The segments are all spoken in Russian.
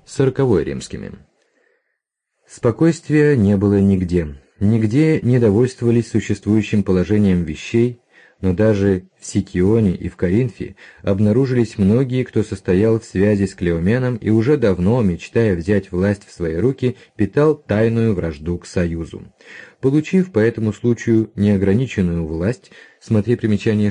40 римскими. Спокойствия не было нигде. Нигде не довольствовались существующим положением вещей, но даже в Сикионе и в Коринфе обнаружились многие, кто состоял в связи с Клеоменом и уже давно, мечтая взять власть в свои руки, питал тайную вражду к союзу. Получив по этому случаю неограниченную власть, смотри примечание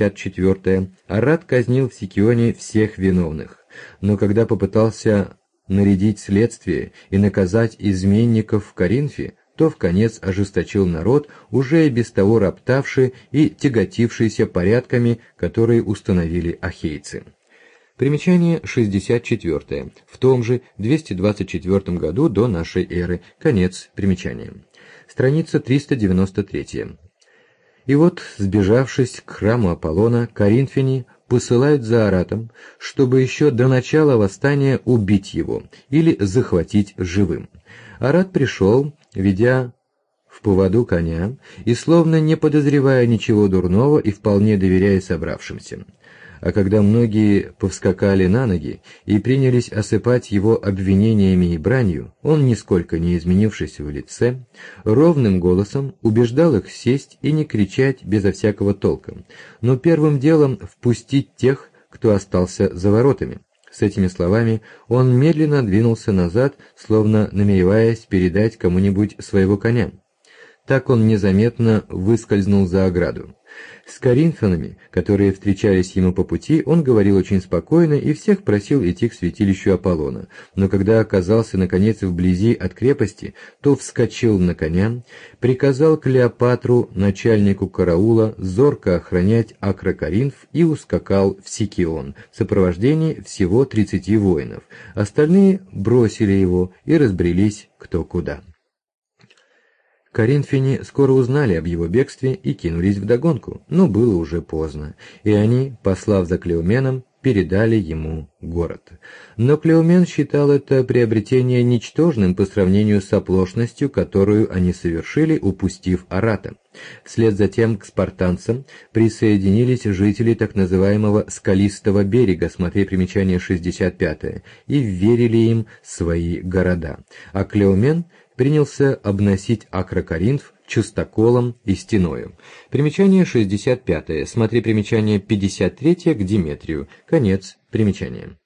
64, Арат казнил в Сикионе всех виновных, но когда попытался нарядить следствие и наказать изменников в Коринфе, то вконец ожесточил народ, уже и без того роптавший и тяготившийся порядками, которые установили ахейцы. Примечание 64. В том же 224 году до нашей эры. Конец примечания. Страница 393. И вот, сбежавшись к храму Аполлона, коринфяне посылают за Аратом, чтобы еще до начала восстания убить его или захватить живым. Арат пришел, ведя в поводу коня, и словно не подозревая ничего дурного и вполне доверяя собравшимся. А когда многие повскакали на ноги и принялись осыпать его обвинениями и бранью, он, нисколько не изменившись в лице, ровным голосом убеждал их сесть и не кричать безо всякого толка, но первым делом впустить тех, кто остался за воротами. С этими словами он медленно двинулся назад, словно намереваясь передать кому-нибудь своего коня. Так он незаметно выскользнул за ограду. С коринфянами, которые встречались ему по пути, он говорил очень спокойно и всех просил идти к святилищу Аполлона, но когда оказался наконец вблизи от крепости, то вскочил на коня, приказал Клеопатру, начальнику караула, зорко охранять Акрокоринф и ускакал в Сикион в сопровождении всего 30 воинов. Остальные бросили его и разбрелись кто куда. Коринфяне скоро узнали об его бегстве и кинулись вдогонку, но было уже поздно, и они, послав за Клеоменом, передали ему город. Но Клеомен считал это приобретение ничтожным по сравнению с оплошностью, которую они совершили, упустив Арата. Вслед за тем к спартанцам присоединились жители так называемого «Скалистого берега», смотри примечание 65, и вверили им свои города, а Клеомен принялся обносить Акрокоринф частоколом и стеною. Примечание 65, смотри примечание 53 к Диметрию, конец примечания.